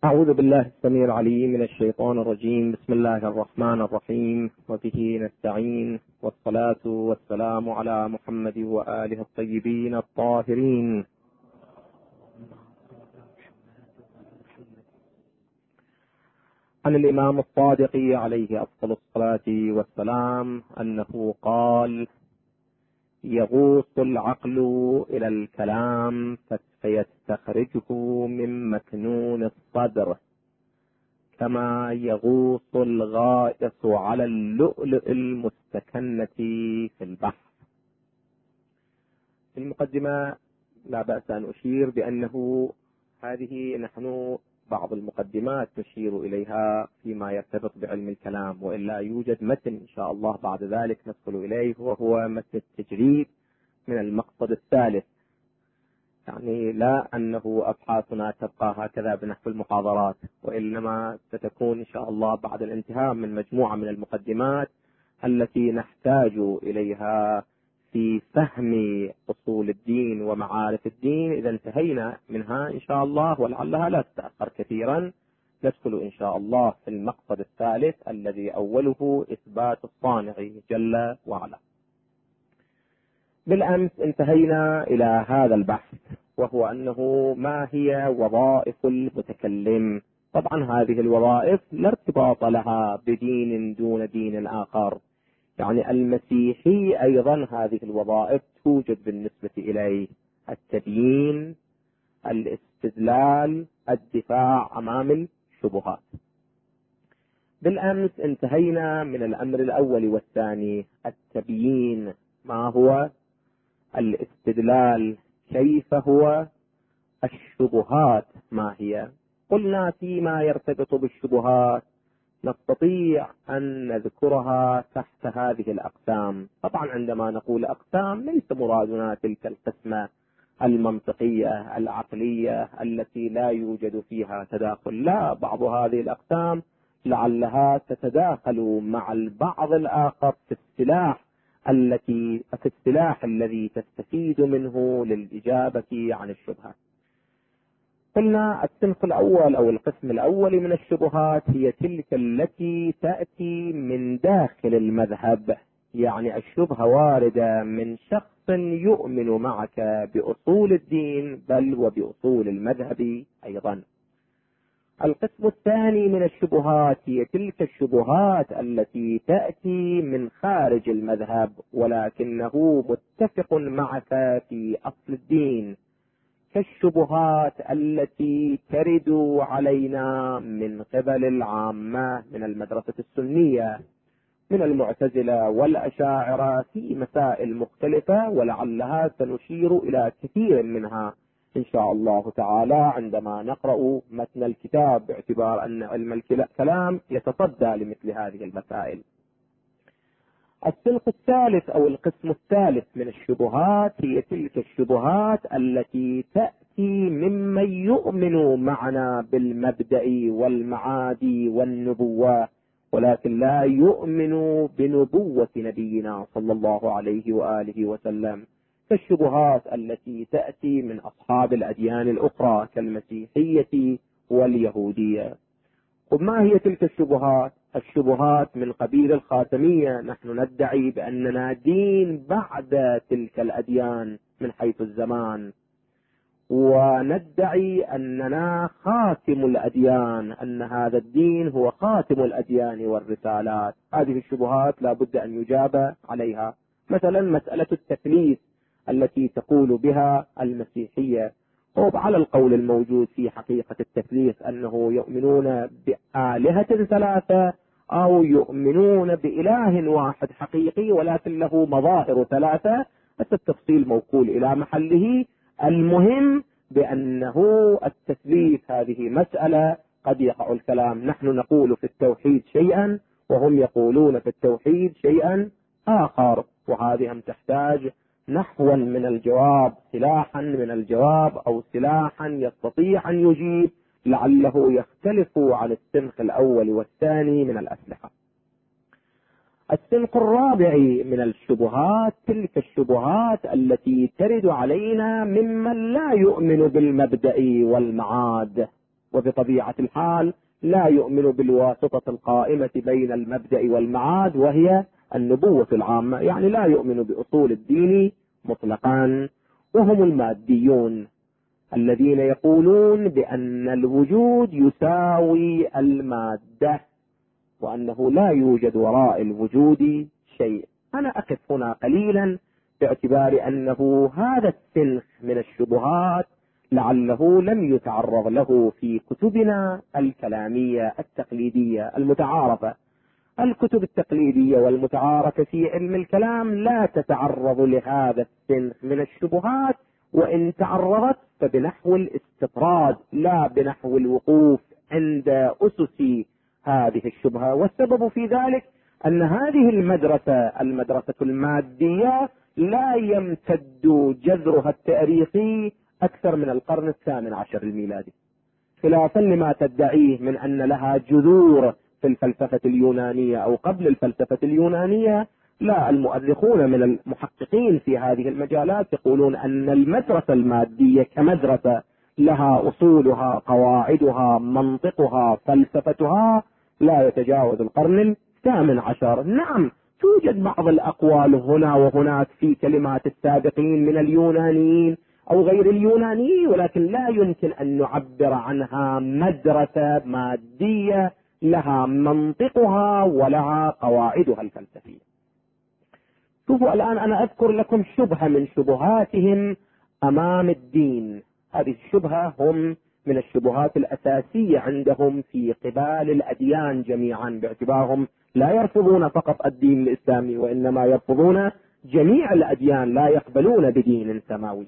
أعوذ بالله السميع العليم من الشيطان الرجيم. بسم الله الرحمن الرحيم، وبه نستعين، والصلاة والسلام على محمد وآله الطيبين الطاهرين. عن الإمام الصادق عليه أفضل الصلاة والسلام أنه قال: يغوص العقل إلى الكلام فيستخرجه من مكنون الصدر كما يغوص الغائص على اللؤلؤ المستكنة في البحر. في المقدمة لا بأس أن أشير بأنه هذه نحن بعض المقدمات نشير إليها فيما يرتبط بعلم الكلام، وإلا يوجد متن إن شاء الله بعد ذلك ندخل إليه، وهو متن التجريد من المقصد الثالث. يعني لا أنه أبحاثنا تبقى هكذا بنحو المحاضرات، وإنما ستكون إن شاء الله بعد الانتهاء من مجموعة من المقدمات التي نحتاج إليها في فهم أصول الدين ومعارف الدين. إذا انتهينا منها إن شاء الله، ولعلها لا تتأخر كثيرا، ندخل إن شاء الله في المقصد الثالث الذي أوله إثبات الصانع جل وعلا. بالأمس انتهينا إلى هذا البحث، وهو أنه ما هي وظائف المتكلم. طبعا هذه الوظائف لا ارتباط لها بدين دون دين آخر، يعني المسيحي أيضا هذه الوظائف توجد بالنسبة إليه: التبيين، الاستدلال، الدفاع أمام الشبهات. بالأمس انتهينا من الأمر الأول والثاني: التبيين ما هو، الاستدلال كيف هو، الشبهات ما هي. قلنا فيما يرتبط بالشبهات نستطيع أن نذكرها تحت هذه الأقسام. طبعا عندما نقول أقسام ليس مرادنا تلك القسمة المنطقية العقلية التي لا يوجد فيها تداخل، لا، بعض هذه الأقسام لعلها تتداخل مع البعض الآخر في السلاح الذي تستفيد منه للإجابة عن الشبهة. قلنا الصنف الأول أو القسم الأول من الشبهات هي تلك التي تأتي من داخل المذهب، يعني الشبهة واردة من شخص يؤمن معك بأصول الدين بل وبأصول المذهب أيضا. القسم الثاني من الشبهات هي تلك الشبهات التي تأتي من خارج المذهب ولكنه متفق معك في أصل الدين، كالشبهات التي ترد علينا من قبل العامة من المدرسة السنية، من المعتزلة والأشاعرة في مسائل مختلفة، ولعلها سنشير إلى كثير منها إن شاء الله تعالى عندما نقرأ متن الكتاب، باعتبار أن علم الكلام يتصدى لمثل هذه المسائل. الصنف الثالث أو القسم الثالث من الشبهات هي تلك الشبهات التي تأتي ممن يؤمن معنا بالمبدأ والمعاد والنبوة ولكن لا يؤمن بنبوة نبينا صلى الله عليه وآله وسلم، كالشبهات التي تأتي من أصحاب الأديان الأخرى كالمسيحية واليهودية. وما هي تلك الشبهات؟ الشبهات من قبيل الخاتمية. نحن ندعي بأننا دين بعد تلك الأديان من حيث الزمان، وندعي أننا خاتم الأديان، أن هذا الدين هو خاتم الأديان والرسالات. هذه الشبهات لا بد أن يجاب عليها. مثلا مسألة التثليث التي تقول بها المسيحية، على القول الموجود في حقيقة التثليث أنه يؤمنون بآلهة ثلاثة أو يؤمنون بإله واحد حقيقي ولكن له مظاهر ثلاثة، التفصيل موكول إلى محله. المهم بأنه التثليث هذه مسألة قد يقع الكلام، نحن نقول في التوحيد شيئا وهم يقولون في التوحيد شيئا آخر، وهذه تحتاج نحوا من الجواب، سلاحا من الجواب أو سلاحا يستطيع أن يجيب، لعله يختلف عن السنخ الأول والثاني من الأسلحة. السنخ الرابع من الشبهات تلك الشبهات التي ترد علينا ممن لا يؤمن بالمبدأ والمعاد. وبطبيعة الحال لا يؤمن بالواسطة القائمة بين المبدأ والمعاد وهي النبوة العامة، يعني لا يؤمن بأصول الدين مطلقا. وهم الماديون الذين يقولون بأن الوجود يساوي المادة وأنه لا يوجد وراء الوجود شيء. أنا أقف هنا قليلا باعتبار أنه هذا السنخ من الشبهات لعله لم يتعرض له في كتبنا الكلامية التقليدية المتعارفة. الكتب التقليدية والمتعارفة في علم الكلام لا تتعرض لهذا السنخ من الشبهات، وإن تعرضت فبنحو الاستطراد لا بنحو الوقوف عند أسس هذه الشبهة. والسبب في ذلك أن هذه المدرسة المادية لا يمتد جذرها التاريخي أكثر من القرن الثامن عشر الميلادي، خلافا لما تدعيه من أن لها جذور في الفلسفة اليونانية أو قبل الفلسفة اليونانية. لا، المؤرخون من المحققين في هذه المجالات يقولون أن المدرسة المادية كمدرسة لها أصولها، قواعدها، منطقها، فلسفتها لا يتجاوز القرن الثامن عشر. نعم، توجد بعض الأقوال هنا وهناك في كلمات السابقين من اليونانيين أو غير اليونانيين، ولكن لا يمكن أن نعبر عنها مدرسة مادية لها منطقها ولها قواعدها الفلسفية. شوفوا الآن أنا أذكر لكم شبهة من شبهاتهم أمام الدين. هذه الشبهة هم من الشبهات الأساسية عندهم في قبال الأديان جميعا، باعتبارهم لا يرفضون فقط الدين الإسلامي وإنما يرفضون جميع الأديان، لا يقبلون بدين سماوي.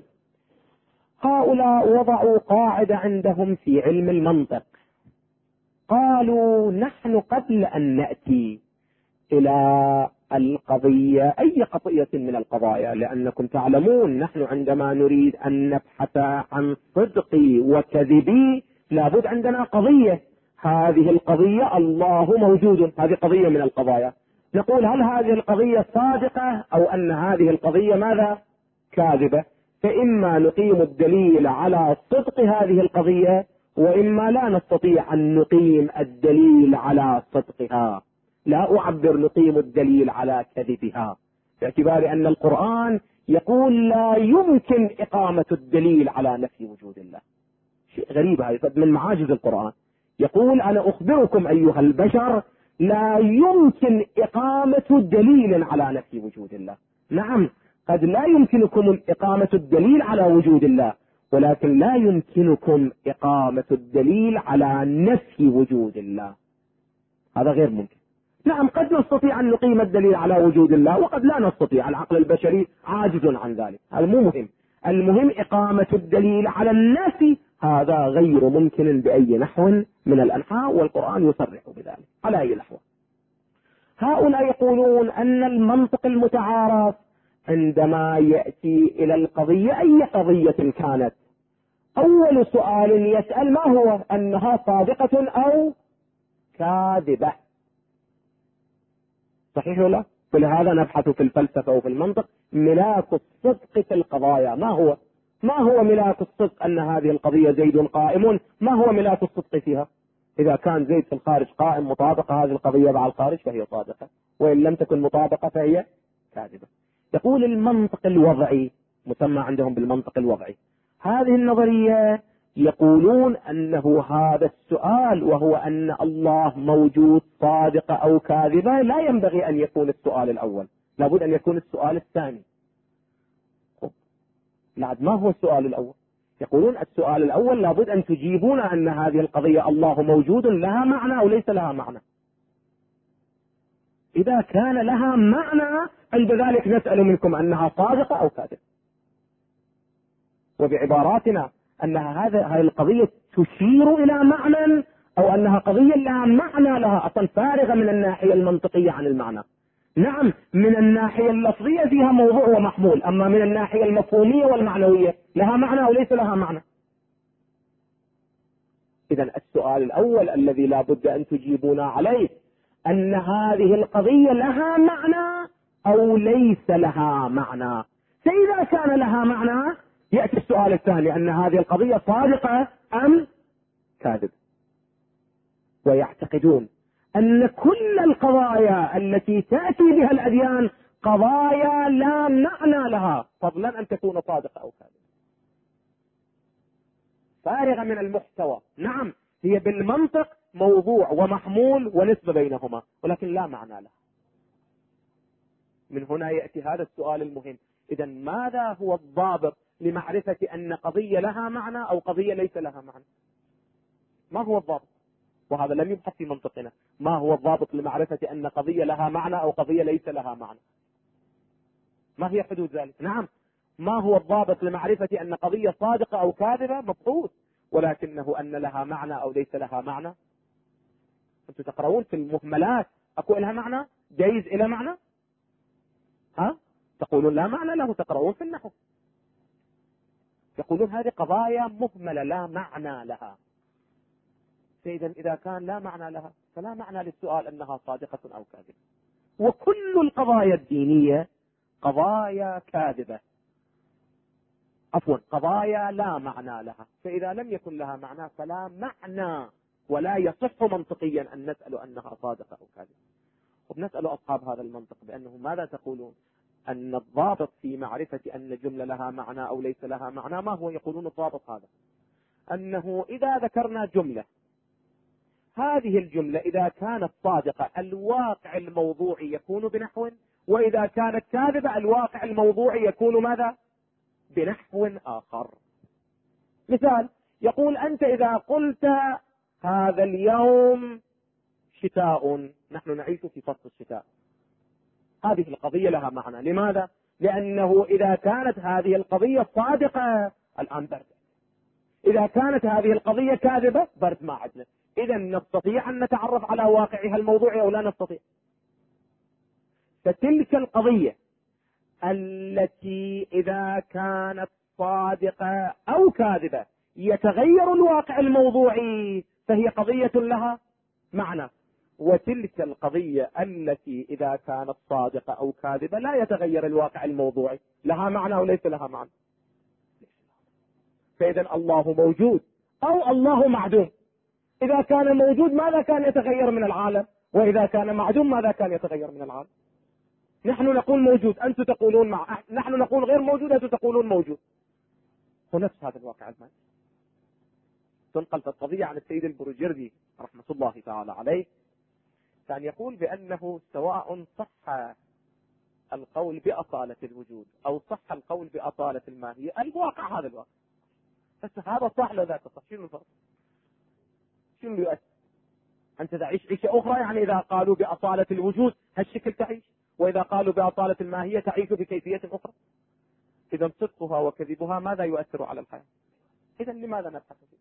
هؤلاء وضعوا قاعدة عندهم في علم المنطق، قالوا نحن قبل أن نأتي إلى القضية أي قضية من القضايا، لأنكم تعلمون نحن عندما نريد أن نبحث عن صدقي وكذبي لابد عندنا قضية. هذه القضية الله موجود، هذه قضية من القضايا. نقول هل هذه القضية صادقة أو أن هذه القضية ماذا؟ كاذبة. فإما نقيم الدليل على صدق هذه القضية، وإما لا نستطيع أن نقيم الدليل على صدقها. لا أعبر نقيم الدليل على كذبها، باعتبار أن القرآن يقول لا يمكن إقامة الدليل على نفي وجود الله. شيء غريب، هذا من معاجز القرآن. يقول أنا أخبركم أيها البشر لا يمكن إقامة دليل على نفي وجود الله. نعم، قد لا يمكنكم إقامة الدليل على وجود الله، ولكن لا يمكنكم إقامة الدليل على نفي وجود الله، هذا غير ممكن. نعم، قد نستطيع أن نقيم الدليل على وجود الله وقد لا نستطيع، العقل البشري عاجز عن ذلك، هذا مو مهم. المهم إقامة الدليل على النفي، هذا غير ممكن بأي نحو من الأنحاء، والقرآن يصرح بذلك على أي نحو. هؤلاء يقولون أن المنطق المتعارف عندما يأتي إلى القضية أي قضية كانت، أول سؤال يسأل ما هو؟ أنها صادقة أو كاذبة، صحيح ولا؟ ولهذا نبحث في الفلسفة وفي المنطق ملاك الصدق في القضايا. ما هو ملاك الصدق؟ أن هذه القضية زيد قائم، ما هو ملاك الصدق فيها؟ إذا كان زيد في الخارج قائم مطابقة هذه القضية مع الخارج فهي صادقة، وإن لم تكن مطابقة فهي كاذبة. يقول المنطق الوضعي، مسمى عندهم بالمنطق الوضعي، هذه النظرية يقولون أنه هذا السؤال وهو أن الله موجود صادق أو كاذبة لا ينبغي أن يكون السؤال الأول، لابد أن يكون السؤال الثاني. ما هو السؤال الأول؟ يقولون السؤال الأول لابد أن تجيبون أن هذه القضية الله موجود لها معنى أو ليس لها معنى. إذا كان لها معنى عند ذلك نسأل منكم أنها صادقة أو كاذبة، وبعباراتنا أنها هذه القضية تشير إلى معنى أو أنها قضية لها معنى، لها أصلا فارغة من الناحية المنطقية عن المعنى. نعم، من الناحية اللفظية فيها موضوع ومحمول، أما من الناحية المفهومية والمعنوية لها معنى وليس لها معنى. إذن السؤال الأول الذي لا بد أن تجيبون عليه أن هذه القضية لها معنى أو ليس لها معنى. فإذا كان لها معنى يأتي السؤال الثاني، أن هذه القضية صادقة أم كاذب، ويعتقدون أن كل القضايا التي تأتي بها الأديان قضايا لا معنى لها، فضلا أن تكون صادقة أو كاذبة، فارغة من المحتوى. نعم، هي بالمنطق موضوع ومحمول ونسبة بينهما، ولكن لا معنى لها. من هنا يأتي هذا السؤال المهم: إذا ماذا هو الضابط لمعرفة أن قضية لها معنى أو قضية ليس لها معنى؟ ما هو الضابط؟ وهذا لم يبحث في منطقنا. ما هو الضابط لمعرفة أن قضية لها معنى أو قضية ليس لها معنى؟ ما هي حدود ذلك؟ نعم، ما هو الضابط لمعرفة أن قضية صادقة أو كاذبة؟ مبحوث، ولكنه أن لها معنى أو ليس لها معنى. أنتم تقرؤون في المهملات أكو لها معنى؟ جيز إلى معنى؟ تقولون لا معنى له. تقرؤون في النحو يقولون هذه قضايا مهملة لا معنى لها. فإذا إذا كان لا معنى لها فلا معنى للسؤال أنها صادقة أو كاذبة. وكل القضايا الدينية قضايا كاذبة، عفوا قضايا لا معنى لها. فإذا لم يكن لها معنى فلا معنى، ولا يصح منطقيا أن نسأل أنها صادقة أو كاذبة. وبنسأل أصحاب هذا المنطق بأنه ماذا تقولون؟ أن الضابط في معرفة أن جملة لها معنى أو ليس لها معنى ما هو؟ يقولون الضابط هذا: أنه إذا ذكرنا جملة، هذه الجملة إذا كانت صادقة الواقع الموضوعي يكون بنحو، وإذا كانت كاذبة الواقع الموضوعي يكون ماذا؟ بنحو آخر. مثال: يقول أنت إذا قلت هذا اليوم شتاء، نحن نعيش في فصل الشتاء، هذه القضية لها معنى. لماذا؟ لأنه إذا كانت هذه القضية صادقة الآن برد، إذا كانت هذه القضية كاذبة برد ما عدنا. إذا نستطيع أن نتعرف على واقعها الموضوعي أو لا نستطيع؟ فتلك القضية التي إذا كانت صادقة أو كاذبة يتغير الواقع الموضوعي فهي قضية لها معنى، وتلك القضية التي إذا كانت صادقة أو كاذبة لا يتغير الواقع الموضوعي لها معنى أو ليس لها معنى. فإذا الله موجود أو الله معدوم. إذا كان موجود ماذا كان يتغير من العالم؟ وإذا كان معدوم ماذا كان يتغير من العالم؟ نحن نقول موجود، أنتم تقولون نحن نقول غير موجود، أنتم تقولون موجود. ونفس هذا الواقع المادي. تنقل في القضية عن السيد البروجردي رحمة الله تعالى عليه، كان يقول بأنه سواء صح القول بأصالة الوجود أو صح القول بأصالة الماهية، الواقع هذا الواقع. بس هذا صح لا ذاك صح، شنو الفرق؟ شنو يؤثر؟ أنت تعيش عيشة أخرى، يعني إذا قالوا بأصالة الوجود هالشكل تعيش، وإذا قالوا بأصالة الماهية تعيش بكيفية أخرى. إذا صدقها وكذبها ماذا يؤثر على الحياة؟ إذا لماذا نبحث فيه؟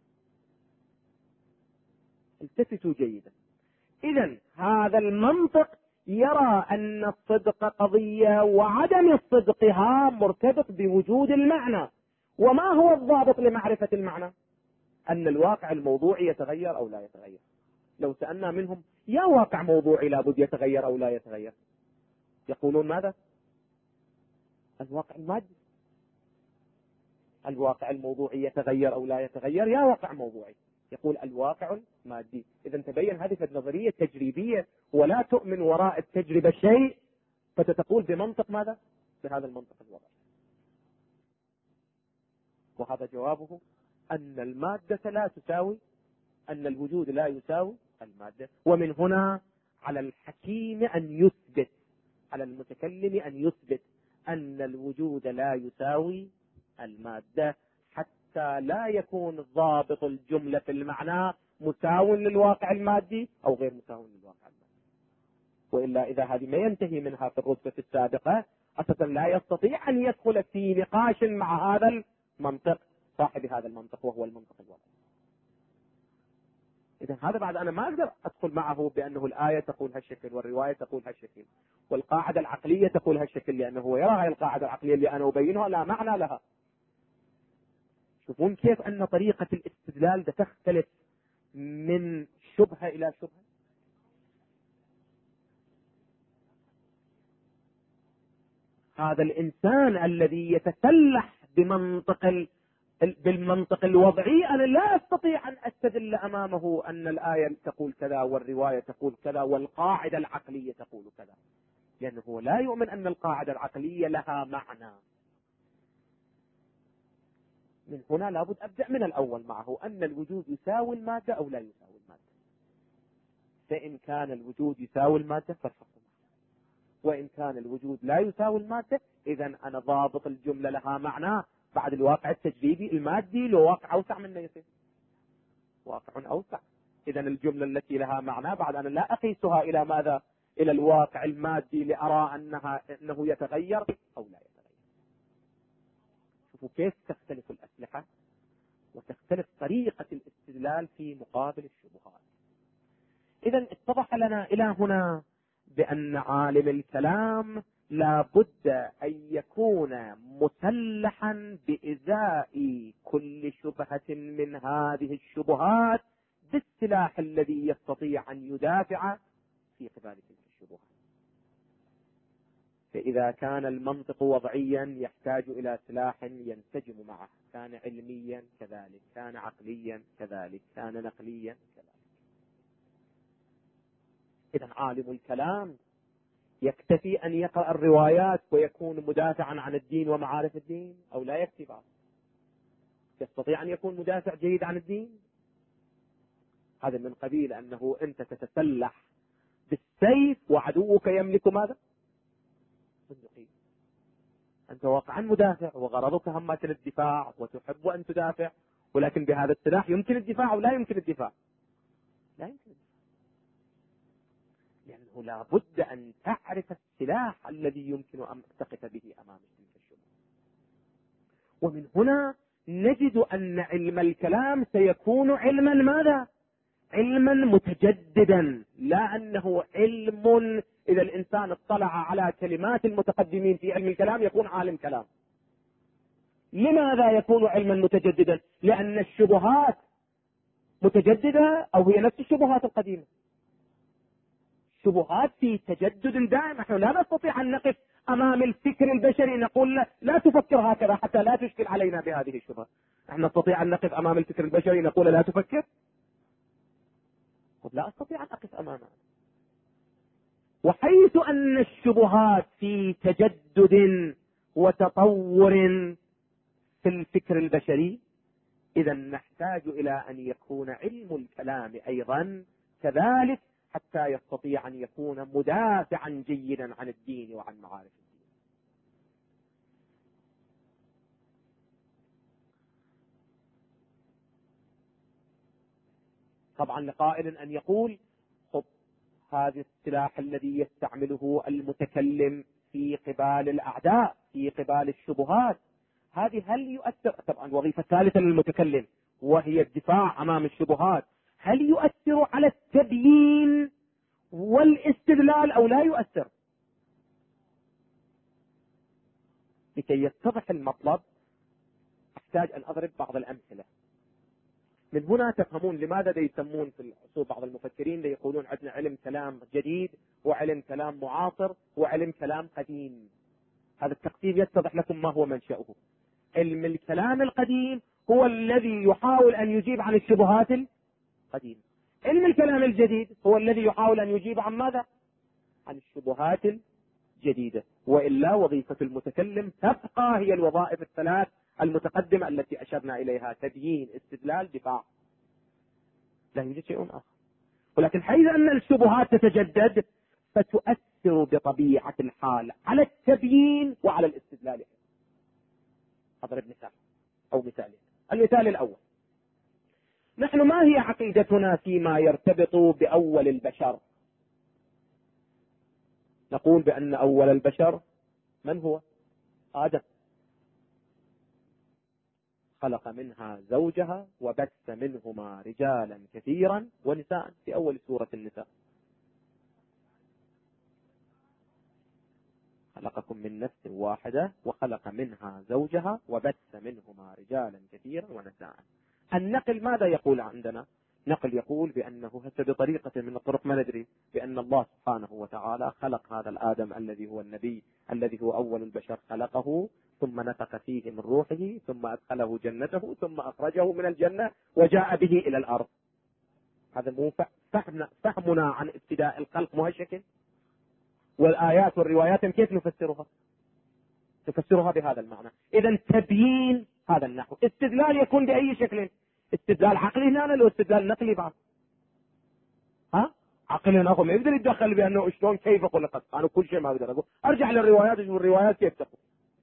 التفتوا جيدا. إذا هذا المنطق يرى أن الصدق قضية وعدم صدقها مرتبط بوجود المعنى. وما هو الضابط لمعرفة المعنى؟ أن الواقع الموضوعي يتغير أو لا يتغير. لو سألنا منهم يا واقع موضوعي لابد يتغير أو لا يتغير، يقولون ماذا؟ الواقع المادي. الواقع الموضوعي يتغير أو لا يتغير، يا واقع موضوعي. يقول الواقع المادي. إذا تبين هذه النظرية تجريبية ولا تؤمن وراء التجربة شيء، فتتقول بمنطق ماذا؟ بهذا المنطق الوضعي. وهذا جوابه أن المادة لا تساوي، أن الوجود لا يساوي المادة. ومن هنا على الحكيم أن يثبت، على المتكلم أن يثبت أن الوجود لا يساوي المادة، حتى لا يكون ضابط الجملة في المعنى مساو للواقع المادي أو غير مساو للواقع المادي. وإلا إذا هذه ما ينتهي منها في الرتبة السابقة أساسا لا يستطيع أن يدخل في نقاش مع هذا المنطق، صاحب هذا المنطق وهو المنطق الوضعي. إذا هذا بعد أنا ما أقدر أدخل معه بأنه الآية تقول هالشكل والرواية تقول هالشكل والقاعدة العقلية تقول هالشكل، لأنه هو يرى هاي القاعدة العقلية اللي أنا أبينها لا معنى لها. شوفون كيف أن طريقة الاستدلال تختلف من شبهة إلى شبهة. هذا الإنسان الذي يتسلح بمنطق بالمنطق الوضعي أنا لا أستطيع أن أستدل أمامه أن الآية تقول كذا والرواية تقول كذا والقاعدة العقلية تقول كذا، لأنه لا يؤمن أن القاعدة العقلية لها معنى. من هنا لابد أبدأ من الأول معه أن الوجود يساوي المادة أو لا يساوي المادة. فإن كان الوجود يساوي المادة فالفرق معه، وإن كان الوجود لا يساوي المادة إذا أنا ضابط الجملة لها معنى. بعد الواقع التجريبي المادي له واقع أوسع منه، يصير واقع أوسع. إذا الجملة التي لها معنى بعد أنا لا أقيسها إلى ماذا؟ إلى الواقع المادي لأرى أنه يتغير أو لا يتغير. شوفوا كيف تختلف الأسلحة وتختلف طريقة الاستدلال في مقابل الشبهات. إذا اتضح لنا إلى هنا بأن عالم الكلام لا بد أن يكون مسلحا بإزاء كل شبهة من هذه الشبهات بالسلاح الذي يستطيع أن يدافع في قبال تلك الشبهات. فإذا كان المنطق وضعيا يحتاج إلى سلاح ينسجم معه، كان علميا كذلك، كان عقليا كذلك، كان نقليا كذلك. إذا عالم الكلام يكتفي أن يقرأ الروايات ويكون مدافعا عن الدين ومعارف الدين أو لا يكفي بعض؟ يستطيع أن يكون مدافع جيد عن الدين؟ هذا من قبيل أنه أنت تتسلح بالسيف وعدوك يملك ماذا؟ النقيب. أنت واقعا مدافع وغرضك همة الدفاع وتحب أن تدافع، ولكن بهذا السلاح يمكن الدفاع أو لا يمكن الدفاع؟ لا يمكن الدفاع، لأنه لا بد أن تعرف السلاح الذي يمكن أن تقف به أمام تلك الشبهة. ومن هنا نجد أن علم الكلام سيكون علما ماذا؟ علما متجددا، لا أنه علم إذا الإنسان اطلع على كلمات المتقدمين في علم الكلام يكون عالم كلام. لماذا يكون علما متجددا؟ لأن الشبهات متجددة أو هي نفس الشبهات القديمة. شبهات في تجدد دائم. نحن لا نستطيع أن نقف أمام الفكر البشري نقول له لا تفكر هكذا حتى لا تشكل علينا بهذه الشبهة. نحن نستطيع أن نقف أمام الفكر البشري نقول لا تفكر؟ لا أستطيع أن أقف أمامه. وحيث أن الشبهات في تجدد وتطور في الفكر البشري، إذا نحتاج إلى أن يكون علم الكلام أيضا كذلك حتى يستطيع أن يكون مدافعا جيدا عن الدين وعن معارف الدين. طبعا لقائل أن يقول خب هذا السلاح الذي يستعمله المتكلم في قبال الأعداء في قبال الشبهات، هذه هل يؤثر؟ طبعا وظيفة ثالثة للمتكلم وهي الدفاع أمام الشبهات، هل يؤثر على التبيين والاستدلال أو لا يؤثر؟ لكي يتضح المطلب أحتاج أن أضرب بعض الأمثلة. من هنا تفهمون لماذا يسمون في العصور بعض المفكرين يقولون عندنا علم كلام جديد وعلم كلام معاصر وعلم كلام قديم. هذا التقسيم يتضح لكم ما هو منشأه. علم الكلام القديم هو الذي يحاول أن يجيب عن الشبهات القديمة. علم الكلام الجديد هو الذي يحاول أن يجيب عن ماذا؟ عن الشبهات الجديدة. وإلا وظيفة المتكلم تبقى هي الوظائف الثلاث المتقدمة التي أشرنا إليها: تبيين، استدلال، دفاع. لا يوجد شيء آخر. ولكن حيث أن الشبهات تتجدد فتؤثر بطبيعة الحال على التبيين وعلى الاستدلال. أضرب مثال أو مثالين. المثال الأول: نحن ما هي عقيدتنا فيما يرتبط بأول البشر؟ نقول بأن أول البشر من هو؟ آدم. خلق منها زوجها وبث منهما رجالا كثيرا ونساء في أول سورة النساء. خلقكم من نفس واحدة وخلق منها زوجها وبث منهما رجالا كثيرا ونساء. النقل ماذا يقول عندنا؟ نقل يقول بأنه هسه بطريقة من الطرق ما ندري بأن الله سبحانه وتعالى خلق هذا الآدم الذي هو النبي الذي هو أول البشر، خلقه ثم نفخ فيه من روحه ثم أدخله جنته ثم أخرجه من الجنة وجاء به إلى الأرض. هذا مو فهمنا عن ابتداء الخلق مهشكل. والآيات والروايات كيف نفسرها؟ تفسرها بهذا المعنى. إذا تبيين هذا النحو. استدلال يكون بأي شكل؟ استدلال عقلي هنا لو استدلال نقلي بعض؟ عقلي ناخذ ما يقدر يتدخل بأنه شلون كيف خلقت. أنا كل شيء ما أقدر أقول. أرجع للروايات وشوف الروايات كيف تقول.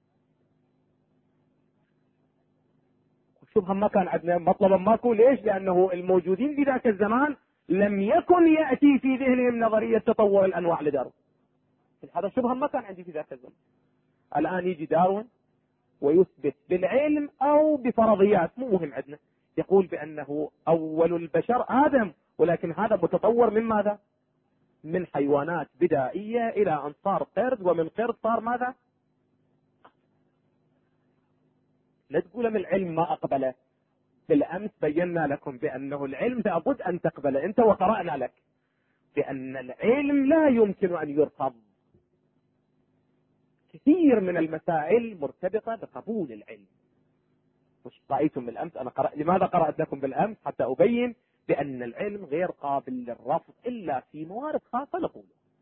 شبها ما كان عندنا مطلبا ماكو. ليش؟ لأنه الموجودين في ذاك الزمان لم يكن يأتي في ذهنهم نظرية تطور الأنواع لداروين. هذا شبها ما كان عندي في ذاك الزمان. الآن يجي داروين ويثبت بالعلم أو بفرضيات مو مهم عندنا، يقول بأنه أول البشر آدم، ولكن هذا متطور من ماذا؟ من حيوانات بدائية إلى أن صار قرد، ومن قرد صار ماذا؟ لا تقول من العلم ما أقبله. بالأمس بينا لكم بأنه العلم لابد أن تقبله أنت، وقرأنا لك بأن العلم لا يمكن أن يرفض. كثير من المسائل مرتبطة بقبول العلم. مش رأيتم بالأمس أنا لماذا قرأت لكم بالأمس؟ حتى أبين بأن العلم غير قابل للرفض إلا في موارد خاصة نقول.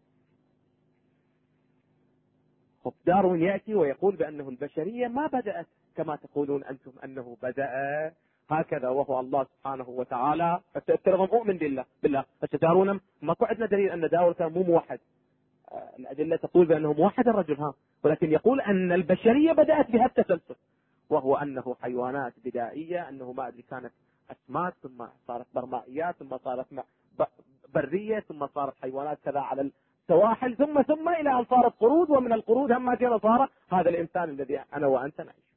داروين يأتي ويقول بأنه البشرية ما بدأت كما تقولون أنتم أنه بدأ هكذا وهو الله سبحانه وتعالى. فترغم أؤمن بالله بس داروين ما عندنا دليل أن داروين كان مو موحد. الأدلة تقول بأنه موحد الرجل ولكن يقول أن البشرية بدأت بهذا التسلسل، وهو أنه حيوانات بدائية، أنه ما أدري كانت أسماك ثم صارت برمائيات ثم صارت برية ثم صارت حيوانات كذا على السواحل ثم إلى أن صارت قرود، ومن القرود هم كذا صار هذا الإنسان الذي أنا وأنت نعيش.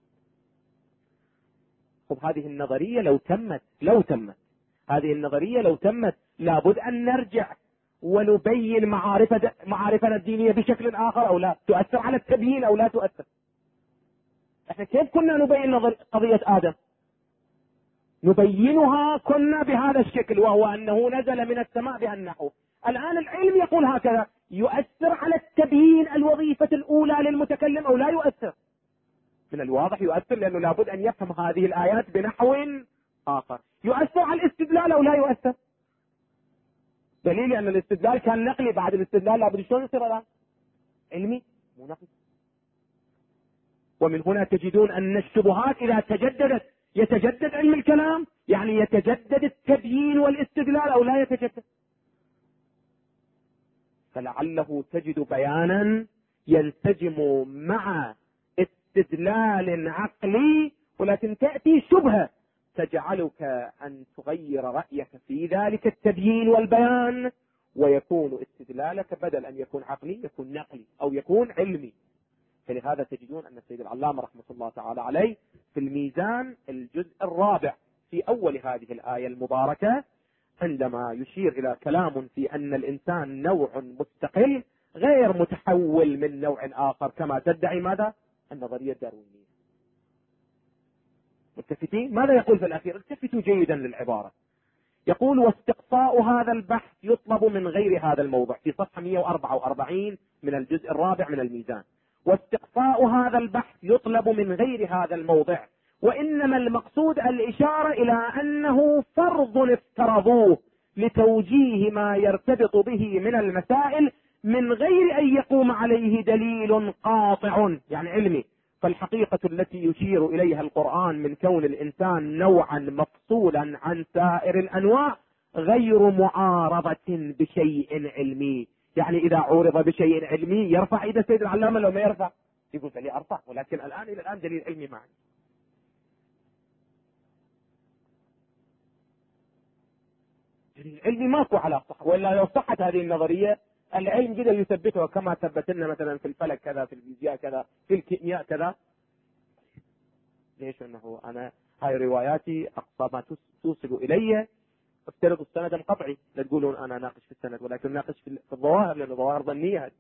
هذه النظرية لو تمت هذه النظرية لو تمت لابد أن نرجع ونبين معارفنا الدينية بشكل آخر أو لا، تؤثر على التبيين أو لا تؤثر. احنا كيف كنا نبين قضية آدم؟ نبينها كنا بهذا الشكل، وهو أنه نزل من السماء بهالنحو. الآن العلم يقول هكذا، يؤثر على التبيين الوظيفة الأولى للمتكلم أو لا يؤثر؟ من الواضح يؤثر، لأنه لابد أن يفهم هذه الآيات بنحو آخر. يؤثر على الاستدلال أو لا يؤثر؟ دليل أن الاستدلال كان نقلي، بعد الاستدلال لابد شلون يصير الآن؟ علمي مو نقلي. ومن هنا تجدون أن الشبهات إذا تجددت يتجدد علم الكلام، يعني يتجدد التبيين والاستدلال أو لا يتجدد. فلعله تجد بيانا ينسجم مع استدلال عقلي، ولكن تأتي شبهة تجعلك أن تغير رأيك في ذلك التبيين والبيان، ويكون استدلالك بدل أن يكون عقلي يكون نقلي أو يكون علمي. فلهذا تجدون أن السيد العلامة رحمة الله تعالى عليه في الميزان الجزء الرابع في أول هذه الآية المباركة، عندما يشير إلى كلام في أن الإنسان نوع مستقل غير متحول من نوع آخر كما تدعي ماذا؟ النظرية الداروينية. متفتين؟ ماذا يقول في الأخير؟ التفتوا جيدا للعبارة. يقول: واستقصاء هذا البحث يطلب من غير هذا الموضع، في صفحة 144 من الجزء الرابع من الميزان. واستقصاء هذا البحث يطلب من غير هذا الموضع، وإنما المقصود الإشارة إلى أنه فرض افترضوه لتوجيه ما يرتبط به من المسائل من غير أن يقوم عليه دليل قاطع يعني علمي. فالحقيقة التي يشير إليها القرآن من كون الإنسان نوعا مفصولا عن سائر الأنواع غير معارضة بشيء علمي. يعني إذا عورض بشيء علمي يرفع إيد السيد العلامة لو ما يرفع؟ يقول لي أرفع، ولكن إلى الآن دليل علمي معي. دليل علمي ماكو على صح، ولا لو صحت هذه النظرية العلم قدر يثبتها كما ثبت لنا مثلا في الفلك كذا، في الفيزياء كذا، في الكيمياء كذا. ليش؟ أنه أنا هاي رواياتي أقصى ما توصل إلي افترض السند القطعي، لا تقولون أنا ناقش في السند، ولكن ناقش في الظواهر، لأن الظواهر ظنية.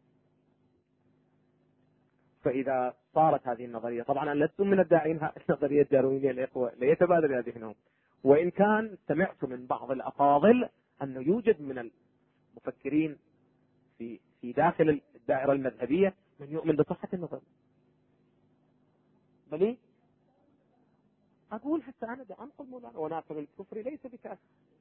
فإذا صارت هذه النظرية، طبعا أنا لست من الداعين النظرية الداروينية الإخوة لا يتبادل إلى ذهنهم، وإن كان سمعت من بعض الأفاضل أنه يوجد من المفكرين في داخل الدائرة المذهبية من يؤمن بصحة النظرية. بلي أقول حتى أنا دا أنقل مولانا وناقل الكفر ليس بكافر،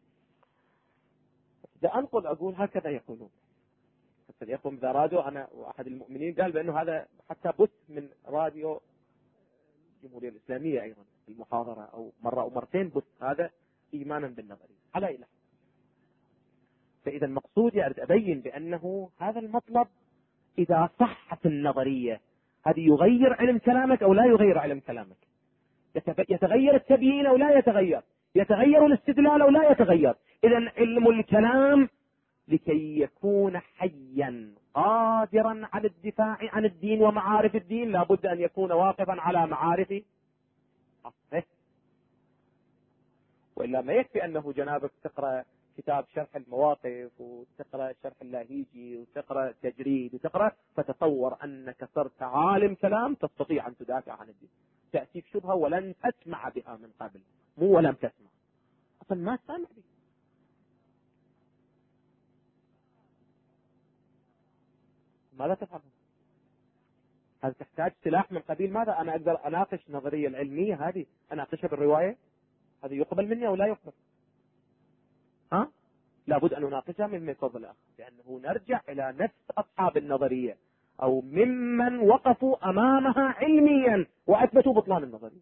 دا أنقل أقول هكذا يقولون. حتى يقوم ذا راديو، أنا وأحد المؤمنين قال بأنه هذا حتى بث من راديو الجمهورية الإسلامية أيضا في المحاضرة، أو مرة أو مرتين بث هذا إيمانا بالنظرية على إله. فإذا المقصود أريد أبين بأنه هذا المطلب إذا صحت النظرية هذه يغير علم كلامك أو لا يغير علم كلامك، يتغير التبيين أو لا يتغير، يتغير الاستدلال أو لا يتغير. إذا علم الكلام لكي يكون حيا قادرا على الدفاع عن الدين ومعارف الدين لابد أن يكون واقفا على معارف أصله. وإلا ما يكفي أنه جنابك تقرأ كتاب شرح المواقف وتقرأ شرح اللاهيجي وتقرأ تجريد وتقرأ فتتصور أنك صرت عالم كلام تستطيع أن تدافع عن الدين. تأتيك شبهة ولن تسمع بها من قبل، مو ولم تسمع أصلا، ما سمع بها. ماذا تفعل؟ هل تحتاج سلاح من قبيل ماذا؟ أنا أقدر أناقش نظرية العلمية هذه أناقشها بالرواية، هذا يقبل مني أو لا يقبل؟ ها؟ لابد أن نناقشها من فضل الآخر، لأنه نرجع إلى نفس أصحاب النظرية أو ممن وقفوا أمامها علميا وأثبتوا بطلان النظرية.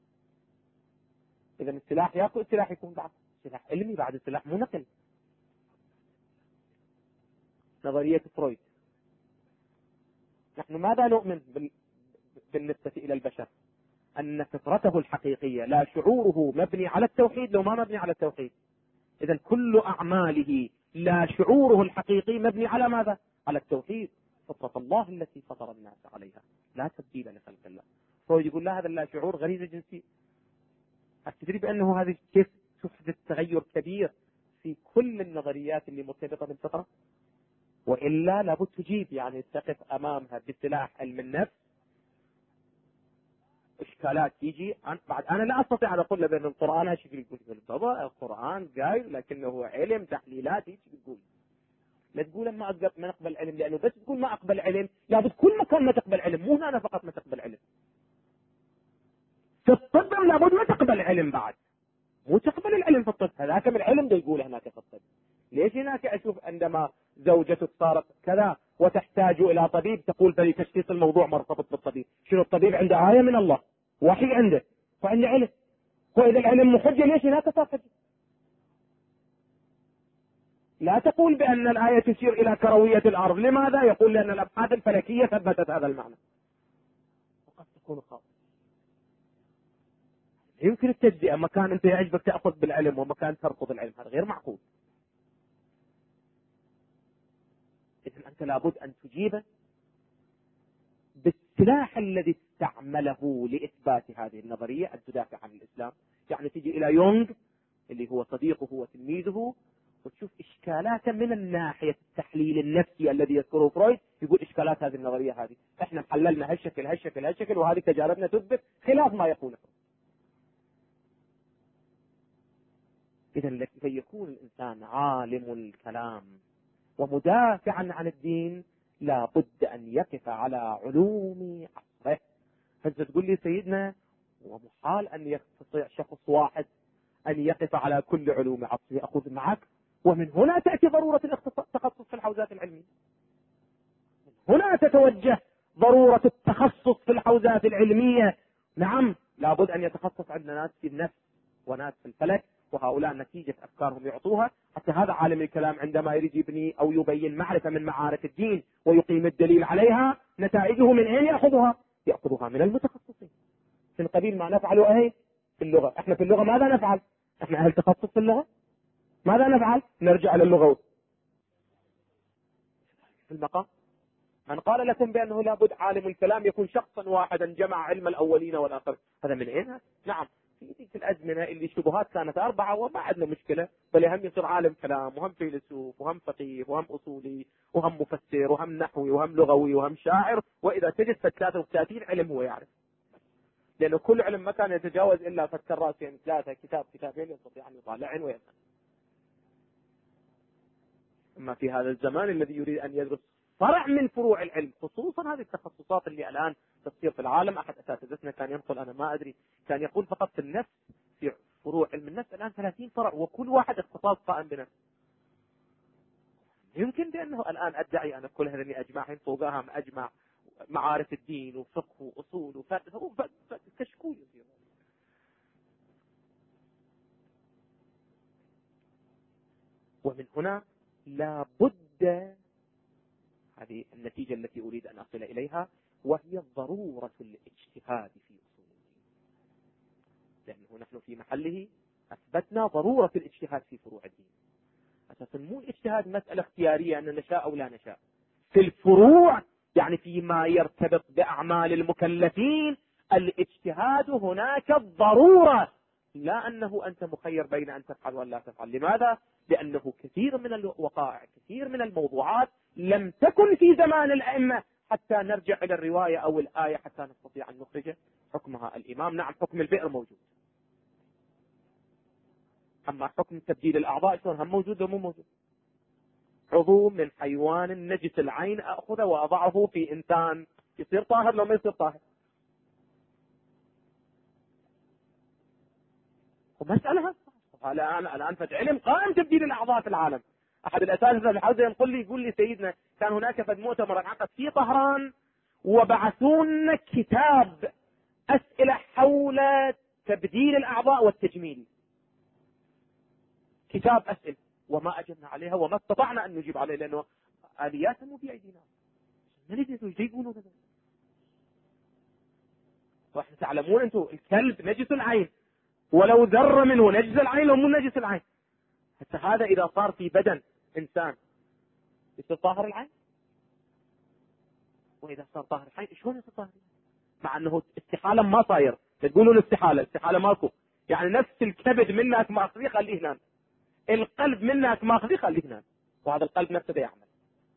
إذا السلاح يأكل، السلاح يكون بعد سلاح علمي، بعد السلاح مو نقل. نظرية فرويد، نحن ماذا نؤمن بالنسبة إلى البشر؟ أن فطرته الحقيقية لا شعوره مبني على التوحيد لو ما مبني على التوحيد. إذا كل أعماله لا شعوره الحقيقي مبني على ماذا؟ على التوحيد، فطرة الله التي فطر الناس عليها لا تبديل لخلق الله. فهو يقول لا، هذا لا شعور غريزة جنسية. أتدري بأنه هذه كيف تحدث تغير كبير في كل النظريات اللي مرتبطة بالفطرة؟ وإلا لابد تجيب، يعني تقف أمامها بسلاح علم النفس، إشكالات تيجي بعد. أنا لا أستطيع أن أقول بأن القرآن هالشكل يقول بابا القرآن قايل لكنه علم تحليلات هيك بتقول. لا تقول ما نقبل علم، لأنه بس تقول ما أقبل علم لابد كل مكان ما تقبل علم، مو هنا فقط ما تقبل علم. في الطب لابد ما تقبل علم، بعد مو تقبل العلم في الطب، هذاك من العلم ده يقول هناك في الطب. ليش هناك أشوف عندما زوجته صارت كذا وتحتاج إلى طبيب تقول بلي تشخيص الموضوع مرتبط بالطبيب؟ شنو الطبيب عنده آية من الله، وحي عنده وعنده علم، وإذا العلم محجة ليش هناك صار حجة؟ لا تقول بأن الآية تشير إلى كروية الأرض، لماذا؟ يقول لأن الأبحاث الفلكية ثبتت هذا المعنى. وقد تكون خاطئة. يمكن التجزئة، مكان أنت يعجبك تأخذ بالعلم ومكان ترفض العلم، هذا غير معقول. إذن أنت لابد أن تجيب بالسلاح الذي استعمله لإثبات هذه النظرية، أن تدافع عن الإسلام. يعني تجي إلى يونغ اللي هو صديقه وتلميذه وتشوف إشكالات من الناحية التحليل النفسي الذي يذكره فرويد، يقول إشكالات هذه النظرية هذه إحنا حللنا هالشكل هالشكل هالشكل وهذه تجاربنا تثبت خلاف ما يقوله. إذا لكي يكون الإنسان عالم الكلام ومدافعا عن الدين لا بد أن يقف على علوم عصره. فأنت تقول لي سيدنا ومحال أن يستطيع شخص واحد أن يقف على كل علوم عصره، أخذ معك. ومن هنا تأتي ضرورة التخصص في الحوزات العلمية، هنا تتوجه ضرورة التخصص في الحوزات العلمية. نعم لابد أن يتخصص عندنا ناس في النفس وناس في الفلك، وهؤلاء نتيجة أفكارهم يعطوها. حتى هذا عالم الكلام عندما يريد يبني أو يبين معرفة من معارف الدين ويقيم الدليل عليها، نتائجه من أين يأخذها؟ يأخذها من المتخصصين. في القبيل ما نفعله أهي في اللغة. احنا في اللغة ماذا نفعل؟ احنا أهل تخصص في اللغة، ماذا نفعل؟ نرجع للغة في المقام. من قال لكم بأنه لابد عالم الكلام يكون شخصا واحدا جمع علم الأولين والآخرين، هذا من أين؟ نعم في تلك الأزمنة اللي الشبهات كانت 4 وما عندنا مشكلة، بل هم يصير عالم كلام وهم فيلسوف وهم فقيه وهم أصولي وهم مفسر وهم نحوي وهم لغوي وهم شاعر، وإذا تجد 33 علم هو يعرف، لأنه كل علم ما كان يتجاوز إلا فالكراسين 3 كتاب كتابين يستطيع أن يطالعن ويفهم. أما في هذا الزمان الذي يريد أن يدرس فرع من فروع العلم، خصوصا هذه التخصصات اللي الآن التفسير في العالم، أحد أساتذتنا كان ينقل، أنا ما أدري، كان يقول فقط في النفس، في فروع علم النفس الآن 30 فرع، وكل واحد اختصاص قائم بنفسه. يمكن بأنه الآن أدعي أنا كل هذني أجمعين فوقها أجمع معارف الدين وفقه وأصول وفلسفة كشكول يصير. ومن هنا لا بد، هذه النتيجة التي أريد أن أصل إليها، وهي ضرورة الاجتهاد في أصول الدين، لأنه نحن في محله أثبتنا ضرورة الاجتهاد في فروع الدين. أساسا مو الاجتهاد مسألة اختيارية أن نشاء أو لا نشاء. في الفروع يعني فيما يرتبط بأعمال المكلفين الاجتهاد هناك الضرورة، لا أنه أنت مخير بين أن تفعل ولا تفعل. لماذا؟ لأنه كثير من الوقائع، كثير من الموضوعات لم تكن في زمان الأئمة حتى نرجع إلى الرواية أو الآية حتى نستطيع أن نخرج حكمها. الإمام نعم حكم البئر موجود، أما حكم تبديل الأعضاء شلون هم موجود ومو موجود؟ عضو من حيوان نجس العين أخذه وأضعه في إنسان، يصير طاهر لو ما يصير طاهر؟ ومسألة الآن فد علم قائم تبديل الأعضاء في العالم. أحد الأساتذة الحوزة يقول لي سيدنا كان هناك فد مؤتمر انعقد في طهران وبعثون كتاب أسئلة حول تبديل الأعضاء والتجميل، كتاب أسئلة، وما أجبنا عليها وما استطعنا أن نجيب عليها لأنه آلياتها مو في أيدينا. ما ندري ايش يقولون هذا. واحنا تعلمون انتم الكلب نجس العين، ولو ذر منه نجس العين لو مو نجس العين. حتى هذا إذا صار في بدن إنسان يصير طاهر العين، وإذا صار طاهر العين شلون يصير طاهر؟ مع أنه استحالة ما صاير، تقولون استحالة ماكو. يعني نفس الكبد منك ماخذيه خليه هنا، القلب منك ماخذيه خليه هنا، وهذا القلب نفسه ده يعمل.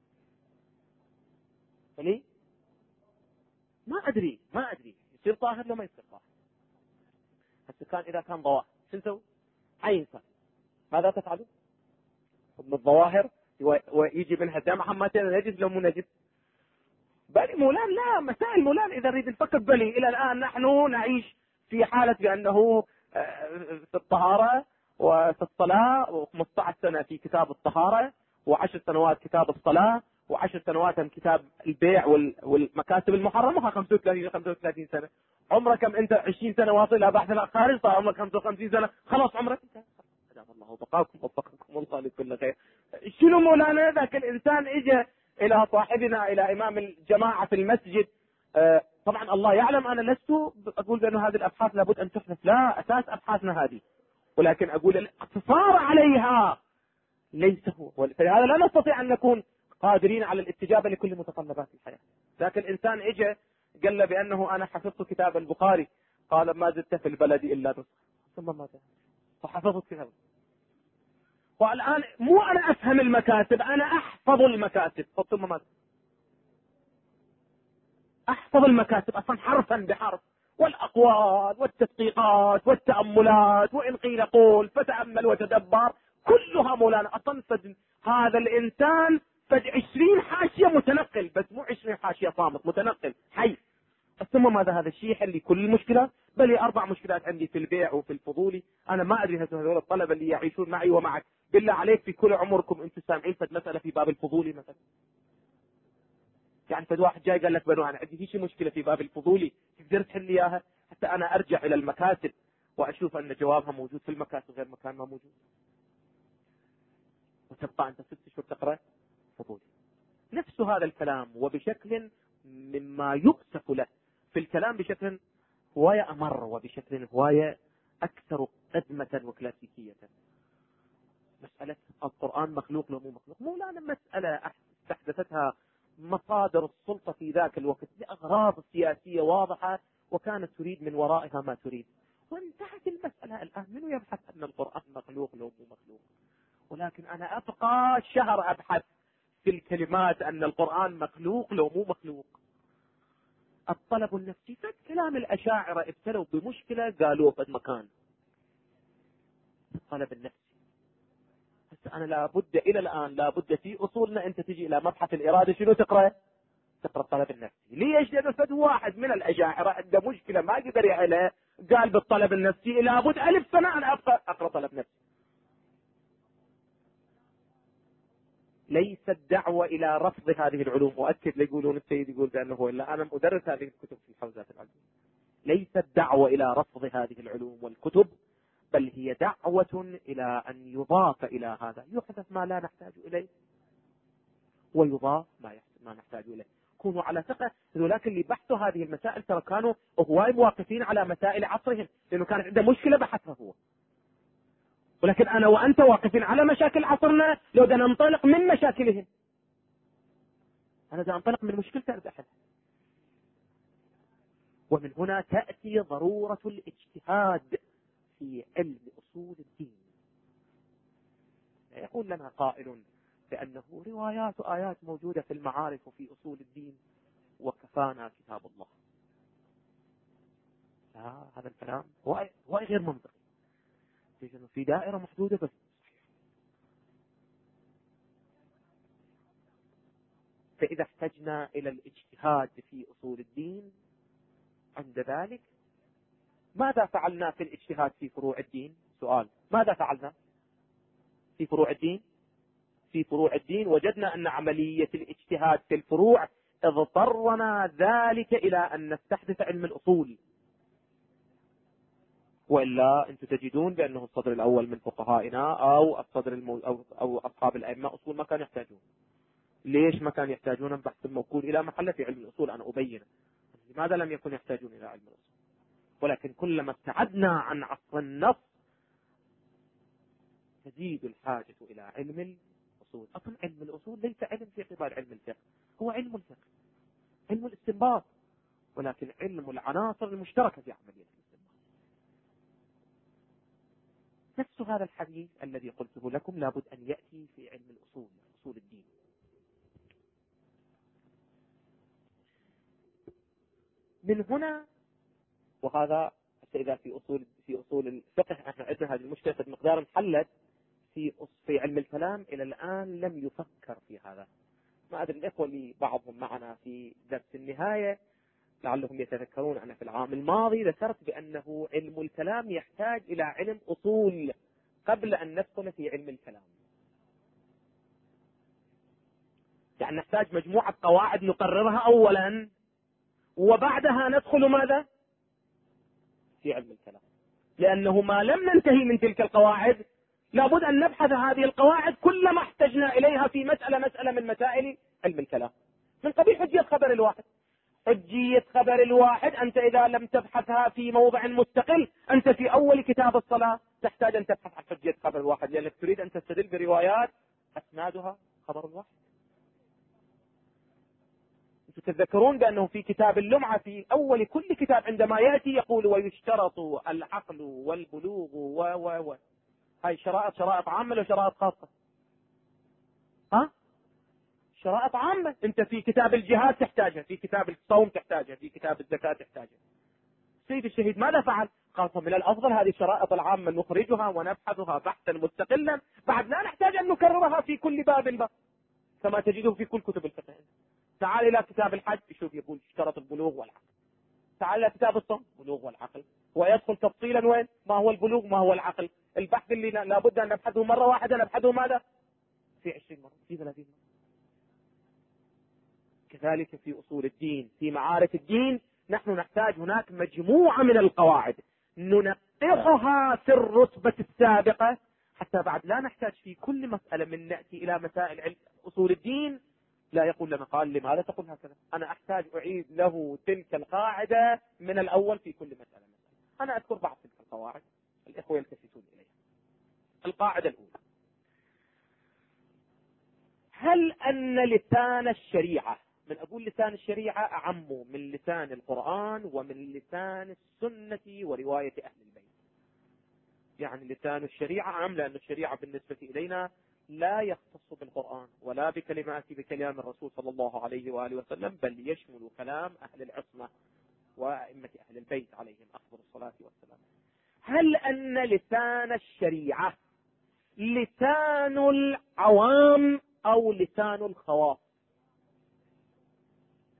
فليه؟ ما أدري يصير طاهر لو ما يصير طاهر. حتى كان إذا كان ضوء شو نسوي؟ عين صار ماذا تفعلون؟ من الظواهر ويجي منها دم ما نجس لو مو نجس. بل مولان لا، مسائل مولان إذا نريد نفكر بلي إلى الآن نحن نعيش في حالة بأنه في الطهارة وفي الصلاة، و15 سنة في كتاب الطهارة، و10 سنوات كتاب الصلاة، و10 سنوات كتاب البيع والمكاسب المحرمة، 35 سنة. عمرك كم أنت؟ 20 سنة واصلها بحث خارج، صار عمرك 55 سنة، خلاص عمرك انت. أدام الله وبقاكم وفقكم الله لكل خير. شنو مولانا ذاك الإنسان إجا إلى صاحبنا إلى إمام الجماعة في المسجد، طبعا الله يعلم أنا لست أقول بأن هذه الأبحاث لابد أن تحدث، لا أساس أبحاثنا هذه، ولكن أقول الاقتصار عليها ليس هو. فلهذا لا نستطيع أن نكون قادرين على الاستجابة لكل متطلبات الحياة. لكن الإنسان إجا قال له بأنه أنا حفظت كتاب البخاري، قال ما زدت في البلد إلا نصف، ثم ماذا؟ فحفظت كتاب. والآن مو أنا أفهم المكاسب، أنا أحفظ المكاسب، ثم ماذا؟ أحفظ المكاسب أصلا حرفا بحرف، والأقوال والتدقيقات والتأملات، وإن قيل قول فتأمل وتدبر، كلها مولانا أصلا هذا الإنسان فد 20 حاشية متنقل، بس مو 20 حاشية صامت، متنقل حي. ثم ماذا؟ هذا الشيء يحل لي كل المشكلات، بل 4 مشكلات عندي في البيع وفي الفضولي. أنا ما أدري هذول الطلبة اللي يعيشون معي ومعك، بالله عليك في كل عمركم أنتم سامعين فد مسألة في باب الفضولي مثلا؟ يعني فد واحد جاي قال لك بنو أنا عندي شيء مشكلة في باب الفضولي، تقدر تحل لي إياها حتى أنا أرجع إلى المكاتب وأشوف أن جوابها موجود في المكاتب غير مكان ما موجود، وتبقى أنت 6 شهور تقرأ فضولي. نفس هذا الكلام وبشكل مما يؤسف له في الكلام بشكل هواية أمر وبشكل هواية أكثر قدمة وكلاسيكية. مسألة القرآن مخلوق لو مو مخلوق، مو لا مسألة استحدثتها مصادر السلطة في ذاك الوقت لأغراض سياسية واضحة، وكانت تريد من ورائها ما تريد، وانتهت المسألة. الآن منو يبحث أن القرآن مخلوق لو مو مخلوق؟ ولكن أنا أبقى شهر أبحث في الكلمات أن القرآن مخلوق لو مو مخلوق. الطلب النفسي كلام الأشاعرة ابتلوا بمشكلة قالوه في مكان الطلب النفسي. بس أنا لابد إلى الآن لابد في أصولنا أنت تجي إلى مبحث الإرادة شنو تقرأ؟ تقرأ الطلب النفسي. ليش؟ لأنه فد واحد من الأشاعرة عنده مشكلة ما قدر يحلها، قال بالطلب النفسي لابد 1000 سنة أنا أقرأ طلب نفسي. ليس الدعوة إلى رفض هذه العلوم، وأكد ليقولون السيد يقول بأنه لا، أنا أدرس هذه الكتب في الحوزات العلمية. ليس الدعوة إلى رفض هذه العلوم والكتب، بل هي دعوة إلى أن يضاف إلى هذا، يحدث ما لا نحتاج إليه ويضاف ما نحتاج إليه. كونوا على ثقة. لكن اللي بحثوا هذه المسائل ترى كانوا هواي واقفين على مسائل عصرهم، لأنه كانت عنده مشكلة بحثها هو. ولكن أنا وأنت واقفين على مشاكل عصرنا، لو بدنا ننطلق من مشاكلهم. أنا بدي أنطلق من مشكلتي أريد أحلها. ومن هنا تأتي ضرورة الاجتهاد في علم أصول الدين. يقول لنا قائل بأنه روايات وآيات موجودة في المعارف وفي أصول الدين وكفانا كتاب الله. لا، هذا الكلام هو غير منطقي. في دائرة محدودة بس. فإذا احتجنا إلى الاجتهاد في أصول الدين، عند ذلك ماذا فعلنا في الاجتهاد في فروع الدين؟ سؤال، ماذا فعلنا في فروع الدين؟ في فروع الدين وجدنا أن عملية الاجتهاد في الفروع اضطرنا ذلك إلى أن نستحدث علم الأصول. وإلا أنتم تجدون بأنه الصدر الأول من فقهائنا أو الصدر أو أصحاب الأئمة أصول ما كانوا يحتاجون. ليش ما كانوا يحتاجون؟ بحث الموكول إلى محل في علم الأصول. أنا أبين لماذا لم يكن يحتاجون إلى علم الأصول. ولكن كلما ابتعدنا عن عصر النص تزيد الحاجة إلى علم الأصول. أصلا علم الأصول ليس علم في اعتبار علم الفقه، هو علم الفقه، علم الاستنباط، ولكن علم العناصر المشتركة في عملية الاستنباط. نفس هذا الحديث الذي قلته لكم لابد أن يأتي في علم الأصول، أصول الدين. من هنا، وهذا إذا في أصول الفقه احنا عندنا هذه المشكلة بمقدار انحلت، في علم الكلام إلى الآن لم يفكر في هذا. ما أدري الإخوة اللي بعضهم معنا في درس النهاية لعلهم يتذكرون. أنا في العام الماضي ذكرت بأنه علم الكلام يحتاج إلى علم أصول قبل أن ندخل في علم الكلام. يعني نحتاج مجموعة قواعد نقررها أولا، وبعدها ندخل ماذا؟ في علم الكلام. لأنه ما لم ننتهي من تلك القواعد لابد أن نبحث هذه القواعد كلما احتجنا إليها في مسألة من مسائل علم الكلام. من قبيل حجية خبر الواحد. حجية خبر الواحد أنت إذا لم تبحثها في موضع مستقل، أنت في أول كتاب الصلاة تحتاج أن تبحث عن حجية خبر الواحد، لأنك تريد أن تستدل بروايات أسنادها خبر الواحد. تتذكرون بأنه في كتاب اللمعة في أول كل كتاب عندما يأتي يقول ويشترط العقل والبلوغ هاي شرائط عامة ولا شرائط خاصة؟ شرائط عامة. انت في كتاب الجهاد تحتاجها، في كتاب الصوم تحتاجها، في كتاب الزكاة تحتاجها. سيد الشهيد ماذا فعل؟ قال من الأفضل هذه الشرائط العامة نخرجها ونبحثها بحثا مستقلا، بعد لا نحتاج أن نكررها في كل باب كما تجده في كل كتب الفقه. تعال إلى كتاب الحج شوف يقول اشترط البلوغ والعقل. تعال إلى كتاب الصوم بلوغ والعقل، ويدخل تفصيلا وين ما هو البلوغ ما هو العقل. البحث اللي لابد أن نبحثه مرة واحدة نبحثه ماذا؟ في 20 مرة، في 30 مرة. كذلك في أصول الدين، في معارف الدين نحن نحتاج هناك مجموعة من القواعد ننقحها في الرتبة السابقة حتى بعد لا نحتاج في كل مسألة من نأتي إلى مسائل أصول الدين لا يقول لنا قال لماذا تقول هكذا. أنا أحتاج أعيد له تلك القاعدة من الأول في كل مسألة. أنا أذكر بعض تلك القواعد الإخوة يلتفتون إليها. القاعدة الأولى: هل أن لسان الشريعة، من أقول لسان الشريعة أعم من لسان القرآن ومن لسان السنة ورواية أهل البيت. يعني لسان الشريعة أعم لأن الشريعة بالنسبة إلينا لا يختص بالقرآن ولا بكلام الرسول صلى الله عليه وآله وسلم، بل يشمل كلام أهل العصمة وأئمة أهل البيت عليهم أفضل الصلاة والسلام. هل أن لسان الشريعة لسان العوام أو لسان الخواص؟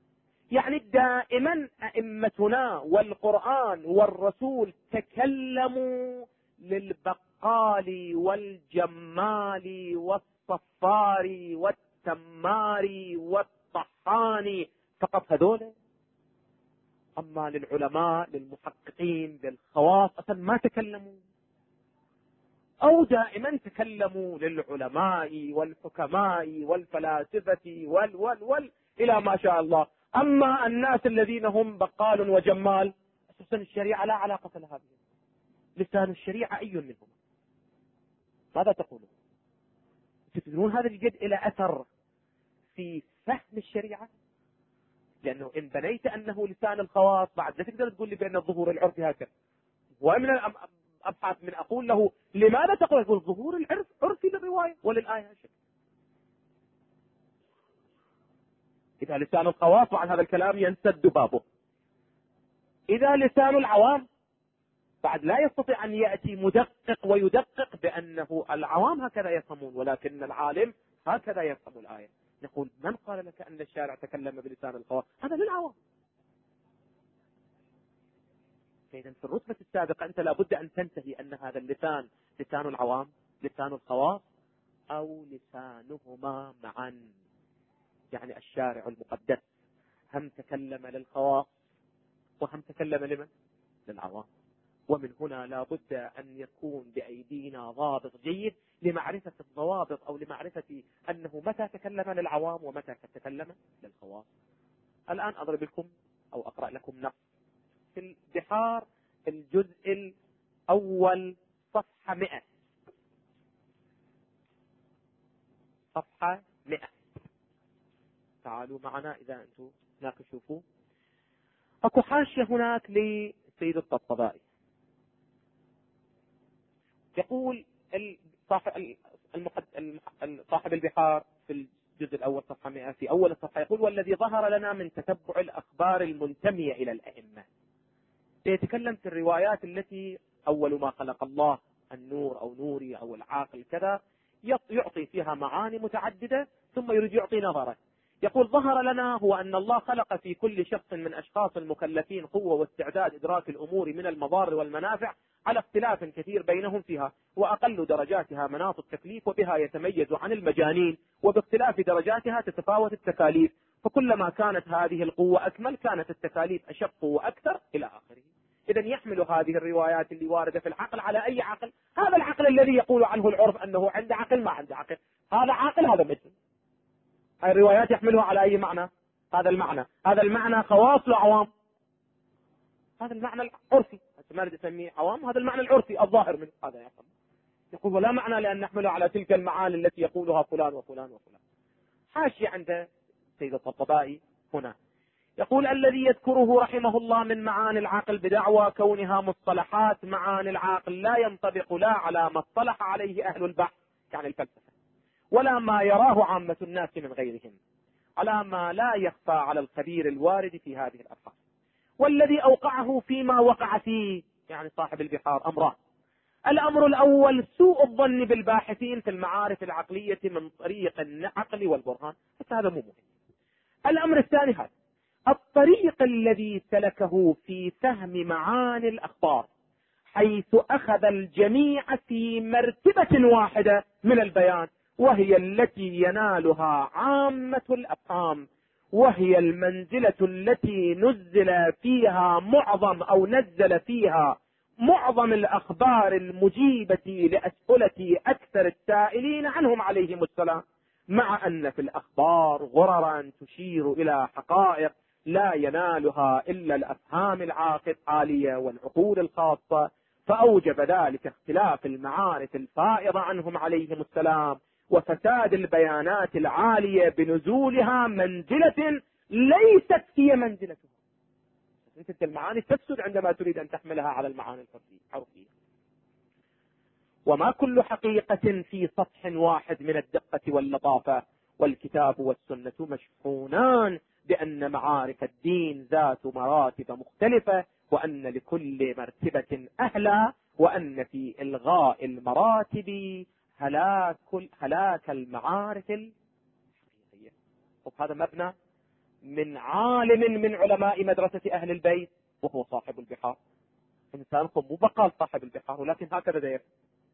يعني دائما أئمتنا والقرآن والرسول تكلموا للبقال والجمال والصفار والتمار والطحان فقط، هذول. أما للعلماء للمحققين للخواص أصلا ما تكلموا، أو دائما تكلموا للعلماء والحكماء والفلاسفة وال إلى ما شاء الله. أما الناس الذين هم بقال وجمال أساسا الشريعة لا علاقة لها بهم. لسان الشريعة أي منهم؟ ماذا تقولون؟ تدرون هذا الجد إلى أثر في فهم الشريعة؟ لأنه إن بنيت أنه لسان الخواص بعد لا تقدر تقول لي بأن الظهور العرفي هكذا. ومن أبحث من أقول له لماذا تقول؟ يقول ظهور العرف عرفي للرواية وللآية هكذا. إذا لسان الخواص بعد هذا الكلام ينسد بابه. إذا لسان العوام بعد لا يستطيع أن يأتي مدقق ويدقق بأنه العوام هكذا يفهمون ولكن العالم هكذا يفهم الآية. نقول من قال لك أن الشارع تكلم بلسان الخواص؟ هذا للعوام. فإذا في الرتبة السابقة أنت لابد أن تنتهي أن هذا اللسان لسان العوام، لسان الخواص، أو لسانهما معا. يعني الشارع المقدس هم تكلم للخواص وهم تكلم لمن؟ للعوام. ومن هنا لابد أن يكون بأيدينا ضابط جيد لمعرفة الضوابط أو لمعرفة أنه متى تكلم للعوام ومتى تكلم للخواص. الآن أضرب لكم أو أقرأ لكم نص في البحار الجزء الأول صفحة 100. صفحة 100. تعالوا معنا إذا أنتم هناك شوفوا. أكو حاشية هناك لسيد الطبطبائي. يقول صاحب البحار في الجزء الأول صفحة 100 في أول الصفحة يقول: والذي ظهر لنا من تتبع الأخبار المنتمية إلى الأئمة. يتكلم في الروايات التي أول ما خلق الله النور أو نوري أو العاقل كذا، يعطي فيها معاني متعددة ثم يريد يعطي نظرة. يقول: ظهر لنا هو أن الله خلق في كل شخص من أشخاص المكلفين قوة واستعداد إدراك الأمور من المضار والمنافع على اختلاف كثير بينهم فيها، وأقل درجاتها مناط التكليف، وبها يتميز عن المجانين، وباختلاف درجاتها تتفاوت التكاليف، فكلما كانت هذه القوة أكمل كانت التكاليف أشق وأكثر إلى آخره. إذن يحمل هذه الروايات اللي واردة في العقل على أي عقل؟ هذا العقل الذي يقول عنه العرف أنه عنده عقل ما عنده عقل، هذا عاقل هذا مثل. هذه الروايات يحملها على أي معنى؟ هذا المعنى خواص وعوام، هذا المعنى العرفي. ما نريد نسميه عوام، هذا المعنى العرفي الظاهر منه هذا يفهم. يقول: ولا معنى لأن نحمله على تلك المعاني التي يقولها فلان وفلان وفلان. حاشية عند سيد الطبطبائي هنا يقول: الذي يذكره رحمه الله من معاني العقل بدعوى كونها مصطلحات معاني العقل لا ينطبق لا على ما اصطلح عليه أهل البحث يعني الفلسفة، ولا ما يراه عامة الناس من غيرهم، على ما لا يخفى على الخبير الوارد في هذه الأبحاث. والذي أوقعه فيما وقع فيه يعني صاحب البحار أمران: الأمر الأول سوء الظن بالباحثين في المعارف العقلية من طريق العقل والبرهان، حتى هذا مو مهم. الأمر الثاني هذا الطريق الذي سلكه في فهم معاني الأخبار، حيث أخذ الجميع في مرتبة واحدة من البيان، وهي التي ينالها عامة الأفهام، وهي المنزلة التي نزل فيها معظم الأخبار المجيبة لأسئلة أكثر السائلين عنهم عليهم السلام، مع أن في الأخبار غررا تشير إلى حقائق لا ينالها إلا الأفهام العالية والعقول الخاصة، فأوجب ذلك اختلاف المعارف الفائضة عنهم عليهم السلام، وفساد البيانات العالية بنزولها منزلة ليست هي منزلتها. تلك المعاني تفسد عندما تريد أن تحملها على المعاني الحرفية. وما كل حقيقة في سطح واحد من الدقة واللطافة، والكتاب والسنة مشحونان بأن معارف الدين ذات مراتب مختلفة، وأن لكل مرتبة أهلا، وأن في إلغاء المراتب هلاك المعارف الحقيقية. وهذا مبنى من عالم من علماء مدرسة أهل البيت وهو صاحب البحار. إنسانكم مو بقال صاحب البحار، ولكن هكذا دير.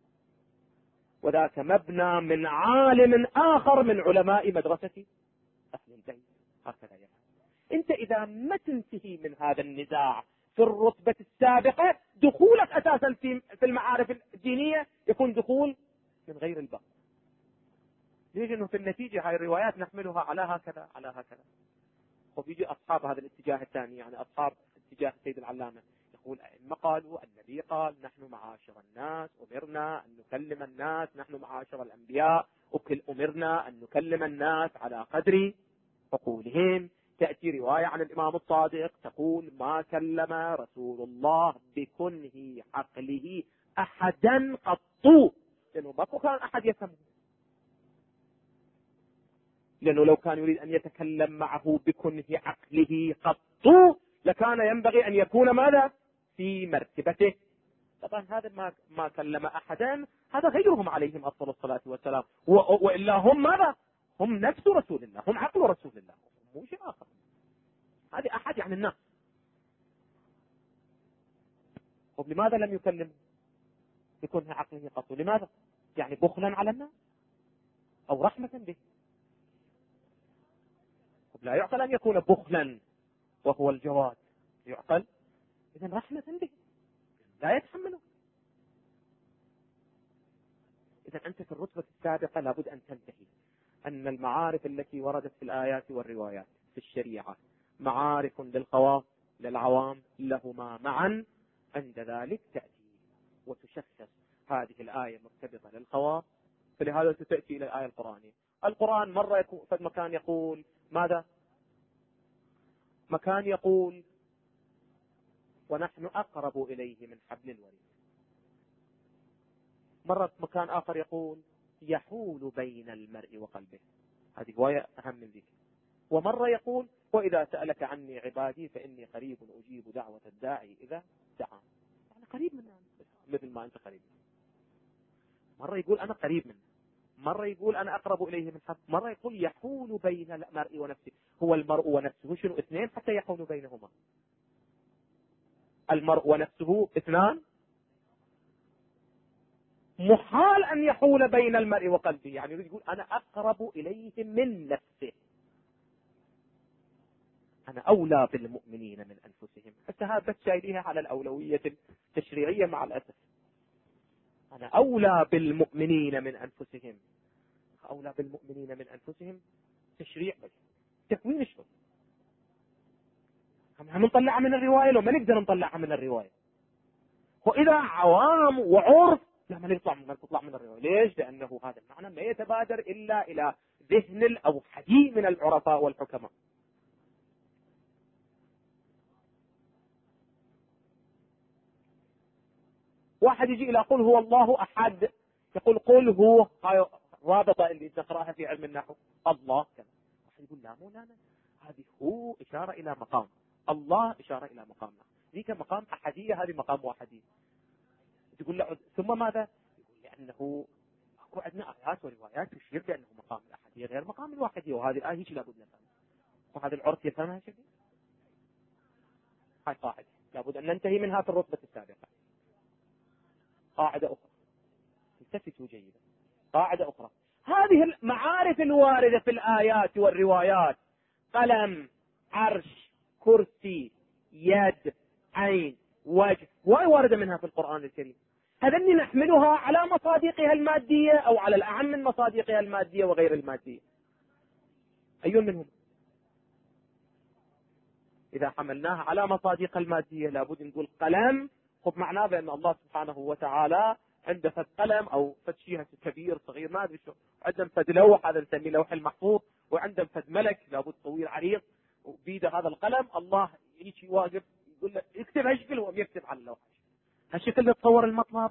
وذاك مبنى من عالم آخر من علماء مدرسة أهل البيت، هكذا يفعل. أنت إذا ما تنتهي من هذا النزاع في الرتبة السابقة، دخولك أساسا في المعارف الدينية يكون دخول من غير الباب. ليش؟ إنه في النتيجة هاي الروايات نحملها على هكذا على هكذا. وبيجي أصحاب هذا الاتجاه الثاني، يعني أصحاب اتجاه السيد العلامة، يقول أئمة قالوا، النبي قال نحن معاشر الناس أمرنا أن نكلم الناس، نحن معاشر الأنبياء أمرنا أن نكلم الناس على قدر عقولهم. تأتي رواية عن الإمام الصادق تقول ما كلم رسول الله بكنه عقله أحدا قط، لأنه ما كان أحد يفهمه، لأنه لو كان يريد أن يتكلم معه بكنه عقله قط لكان ينبغي أن يكون ماذا؟ في مرتبته. طبعا هذا ما كلم أحدا، هذا غيرهم عليهم أفضل الصلاة والسلام، وإلا هم ماذا؟ هم نفس رسول الله، هم عقل رسول الله، مو شيء آخر. هذه أحد يعني الناس. طب لماذا لم يكلم بكنه عقله قط؟ لماذا؟ يعني بخلا على الناس أو رحمة به؟ لا يعقل أن يكون بخلا وهو الجواد، يعقل إذن رحمة به لا يتحمله. إذن أنت في الرتبة السابقة لابد أن تنتهي أن المعارف التي وردت في الآيات والروايات في الشريعة معارف للخواص للعوام لهما معا، عند ذلك تأتي وتشخص هذه الآية مرتبطة للخواص، فلهذا تأتي إلى الآية القرآنية. القرآن مرة يكون في مكان يقول ماذا؟ مكان يقول ونحن أقرب إليه من حبل الوريد، مرة مكان آخر يقول يحول بين المرء وقلبه، هذه رواية أهم من ذلك. ومرة يقول وإذا سألك عني عبادي فإني قريب أجيب دعوة الداعي إذا دعا، يعني قريب منه مثل ما أنت قريب. مرة يقول أنا قريب منه، مرة يقول أنا أقرب إليه من حبل، مرة يقول يحول بين المرء ونفسه. هو المرء ونفسه شنو؟ اثنين حتى يحول بينهما. المرء ونفسه اثنان، محال أن يحول بين المرء وقلبه، يعني يقول أنا أقرب إليه من نفسه، أنا أولى بالمؤمنين من أنفسهم. حتى هذا بس شايليها على الأولوية التشريعية مع الأسف. أنا أولى بالمؤمنين من أنفسهم، أولى بالمؤمنين من أنفسهم تشريع بس تكوين شو؟ هم نطلعها من الرواية لو ما نقدر نطلعها من الرواية. وإذا عوام وعرف لا ما تطلع من الرواية. ليش؟ لأنه هذا المعنى ما يتبادر إلا إلى ذهن الأوحدي من العرفاء والحكماء. واحد يجي إلى قل هو الله أحد، يقول قل هو، هاي رابطة اللي تقرأها في علم النحو، الله كذا. واحد يقول لا مو لا هذه هو إشارة إلى مقام، الله إشارة إلى مقام، ذيك مقام أحدية، هذه مقام واحدية. تقول له ثم ماذا؟ يقول لأنه أكو عندنا آيات وروايات تشير بأنه مقام الأحدية غير مقام الواحدية، وهذه الآية هيك لابد نفهمها، وهذا العرف يفهمها شكل. هاي قاعدة لابد أن ننتهي منها في الرتبة السابقة. قاعدة أخرى التفتوا جيدا، قاعدة أخرى، هذه المعارف الواردة في الآيات والروايات قلم عرش كرسي يد عين وجه واردة منها في القرآن الكريم، هذني نحملها على مصادقها المادية أو على الأعم من مصادقها المادية وغير المادية، أي منهم؟ إذا حملناها على مصادق المادية لابد نقول قلم، خب معناه بأن الله سبحانه وتعالى عنده فد قلم أو فد شيء كبير صغير ما أدري شو، عندهم فد لوح هذا نسميه لوح المحفوظ، وعندهم فد ملك لابد طويل عريض وبيده هذا القلم، الله هيك واقف يقول له اكتب هالشكل وهو يكتب على اللوحة هالشكل اللي تصور المطلب.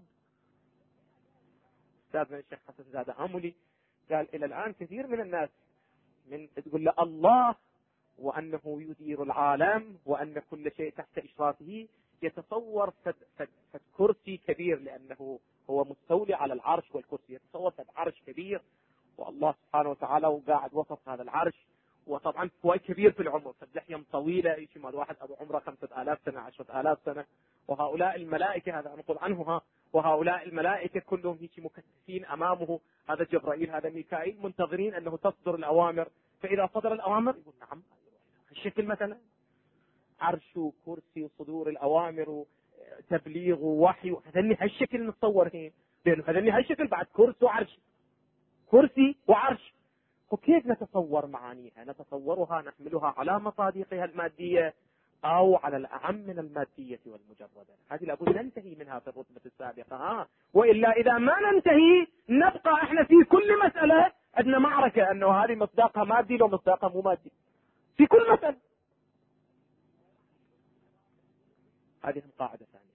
أستاذنا الشيخ حسن زادة عمولي قال إلى الآن كثير من الناس من تقول له الله وأنه يدير العالم وأن كل شيء تحت إشرافه، يتصور فد كرسي كبير لأنه هو مستولي على العرش والكرسي، يتصور فد عرش كبير والله سبحانه وتعالى وقاعد وسط هذا العرش وطبعا فوائد كبير في العمر، فاللحية طويلة يجي مال واحد أبو عمره 5000 سنة 10,000 سنة. وهؤلاء الملائكة، هذا نقول عنه ها، وهؤلاء الملائكة كلهم هيك مكتفين أمامه، هذا جبرائيل هذا ميكائيل، منتظرين أنه تصدر الأوامر. فإذا صدر الأوامر يقول نعم، الشكل مثلا عرش وكرسي وصدور الأوامر وتبليغ ووحي، هذني هالشكل نتصور هنا، لأنه هذني هالشكل بعد كرسي وعرش، كرسي وعرش. وكيف نتصور معانيها؟ نتصورها نحملها على مصادقها المادية أو على الأعم من المادية والمجردة. هذه لابد ننتهي منها في الرتبة السابقة، وإلا إذا ما ننتهي نبقى احنا في كل مسألة عندنا معركة أنه هذه مصداقها مادي لو مصداقها مو مادي في كل مسألة. هذه قاعدة ثانية.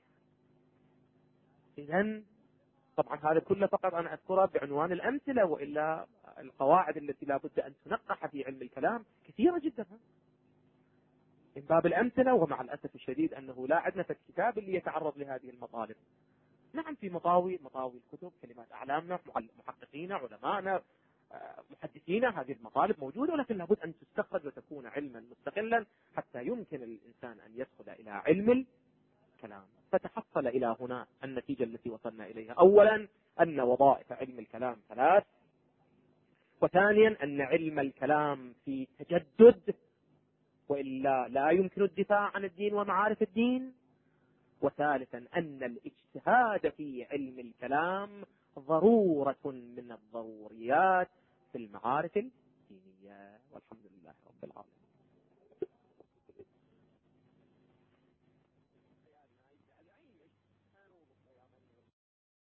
إذن طبعا هذا كله فقط أنا أذكره بعنوان الأمثلة، وإلا القواعد التي لا بد أن تنقح في علم الكلام كثيرة جدا من باب الأمثلة. ومع الأسف الشديد أنه لا عندنا في الكتاب اللي يتعرض لهذه المطالب. نعم في مطاوي الكتب، كلمات أعلامنا، محققين، علماءنا، محدثينا، هذه المطالب موجودة، ولكن لابد أن تستخرج وتكون علما مستقلا حتى يمكن الإنسان أن يدخل إلى علم الكلام. فتحصل إلى هنا النتيجة التي وصلنا إليها: أولا أن وظائف علم الكلام 3، وثانيا أن علم الكلام في تجدد وإلا لا يمكن الدفاع عن الدين ومعارف الدين، وثالثا أن الاجتهاد في علم الكلام ضرورة من الضروريات في المعارف الدينية. والحمد لله رب العالمين.